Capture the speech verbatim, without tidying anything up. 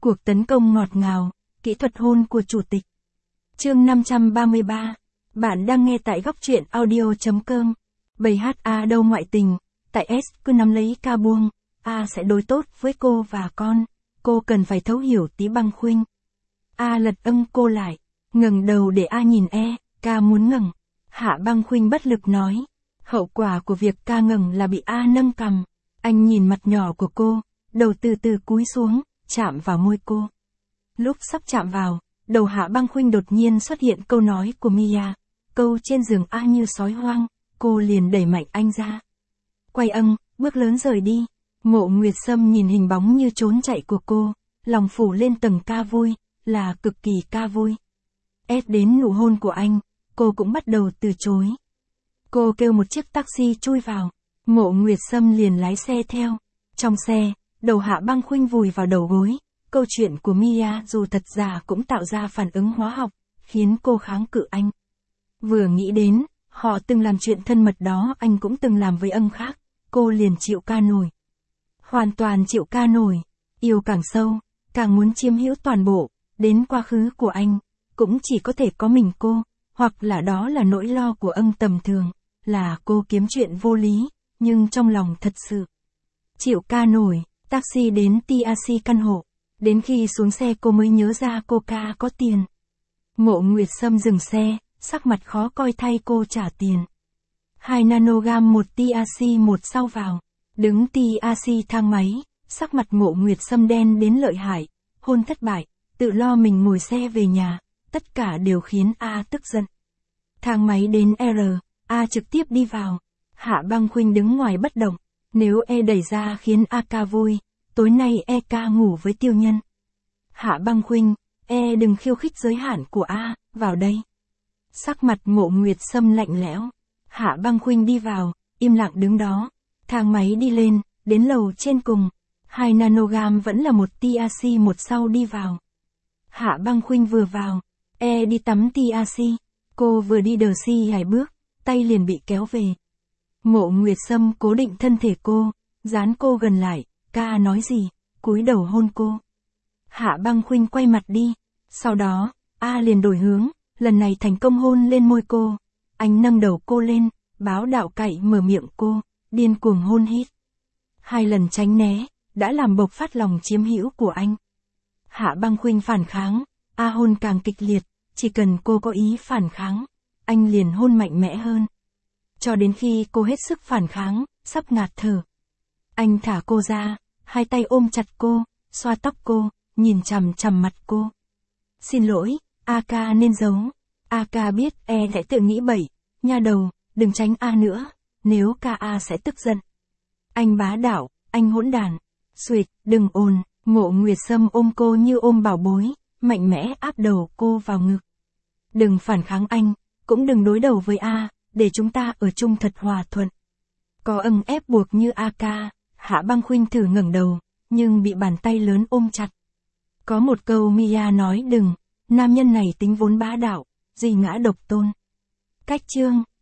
Cuộc tấn công ngọt ngào, kỹ thuật hôn của chủ tịch. Chương năm trăm ba mươi ba. Bạn đang nghe tại góc truyện audio.com. Bầy hát A đâu ngoại tình, tại S cứ nắm lấy ca buông, A sẽ đối tốt với cô và con, cô cần phải thấu hiểu tí băng khuynh. A lật âng cô lại, ngẩng đầu để A nhìn E, ca muốn ngẩng. Hạ băng khuynh bất lực nói. Hậu quả của việc ca ngẩng là bị A nâng cằm. Anh nhìn mặt nhỏ của cô, đầu từ từ cúi xuống, chạm vào môi cô. Lúc sắp chạm vào, đầu Hạ băng khuynh đột nhiên xuất hiện câu nói của Mia. Câu trên giường A như sói hoang, cô liền đẩy mạnh anh ra. Quay âng, bước lớn rời đi. Mộ Nguyệt Sâm nhìn hình bóng như trốn chạy của cô, lòng phủ lên tầng ca vui, là cực kỳ ca vui. Ép đến nụ hôn của anh, cô cũng bắt đầu từ chối. Cô kêu một chiếc taxi chui vào, Mộ Nguyệt Sâm liền lái xe theo. Trong xe, đầu Hạ băng khuynh vùi vào đầu gối, câu chuyện của Mia dù thật giả cũng tạo ra phản ứng hóa học, khiến cô kháng cự anh. Vừa nghĩ đến, họ từng làm chuyện thân mật đó anh cũng từng làm với ân khác, cô liền chịu ca nổi. Hoàn toàn chịu ca nổi, yêu càng sâu, càng muốn chiếm hữu toàn bộ, đến quá khứ của anh, cũng chỉ có thể có mình cô, hoặc là đó là nỗi lo của ân tầm thường, là cô kiếm chuyện vô lý, nhưng trong lòng thật sự. Chịu ca nổi, taxi đến tê a xê căn hộ, đến khi xuống xe cô mới nhớ ra cô ca có tiền. Mộ Nguyệt Sâm dừng xe, sắc mặt khó coi thay cô trả tiền. Hai nanogam một tê a xê một sau vào, đứng tê a xê thang máy, sắc mặt Mộ Nguyệt Sâm đen đến lợi hại, hôn thất bại, tự lo mình ngồi xe về nhà, tất cả đều khiến A tức giận. Thang máy đến R, A trực tiếp đi vào, Hạ băng khuynh đứng ngoài bất động, nếu E đẩy ra khiến A ca vui, tối nay E ca ngủ với Tiêu Nhân. Hạ băng khuynh, E đừng khiêu khích giới hạn của A, vào đây. Sắc mặt Mộ Nguyệt Sâm lạnh lẽo, Hạ băng khuynh đi vào, im lặng đứng đó, thang máy đi lên, đến lầu trên cùng, hai nanogam vẫn là một tê a xê một sau đi vào. Hạ băng khuynh vừa vào, E đi tắm tê a xê, cô vừa đi đờ xi hai bước, tay liền bị kéo về. Mộ Nguyệt Sâm cố định thân thể cô, dán cô gần lại, ca nói gì, cúi đầu hôn cô. Hạ băng khuynh quay mặt đi, sau đó, A liền đổi hướng, lần này thành công hôn lên môi cô. Anh nâng đầu cô lên, báo đạo cậy mở miệng cô, điên cuồng hôn hít. Hai lần tránh né, đã làm bộc phát lòng chiếm hữu của anh. Hạ băng khuynh phản kháng, A hôn càng kịch liệt, chỉ cần cô có ý phản kháng, anh liền hôn mạnh mẽ hơn. Cho đến khi cô hết sức phản kháng, sắp ngạt thở. Anh thả cô ra, hai tay ôm chặt cô, xoa tóc cô, nhìn chằm chằm mặt cô. Xin lỗi, A ca nên giấu. A ca biết E sẽ tự nghĩ bậy, nha đầu, đừng tránh A nữa, nếu ca A sẽ tức giận. Anh bá đạo, anh hỗn đàn. Xuệt, đừng ồn, Mộ Nguyệt Sâm ôm cô như ôm bảo bối, mạnh mẽ áp đầu cô vào ngực. Đừng phản kháng anh, cũng đừng đối đầu với A, để chúng ta ở chung thật hòa thuận. Có âng ép buộc như A ca, Hạ băng khuynh thử ngẩng đầu, nhưng bị bàn tay lớn ôm chặt. Có một câu Mia nói đừng, nam nhân này tính vốn bá đạo, gì ngã độc tôn. Cách chương.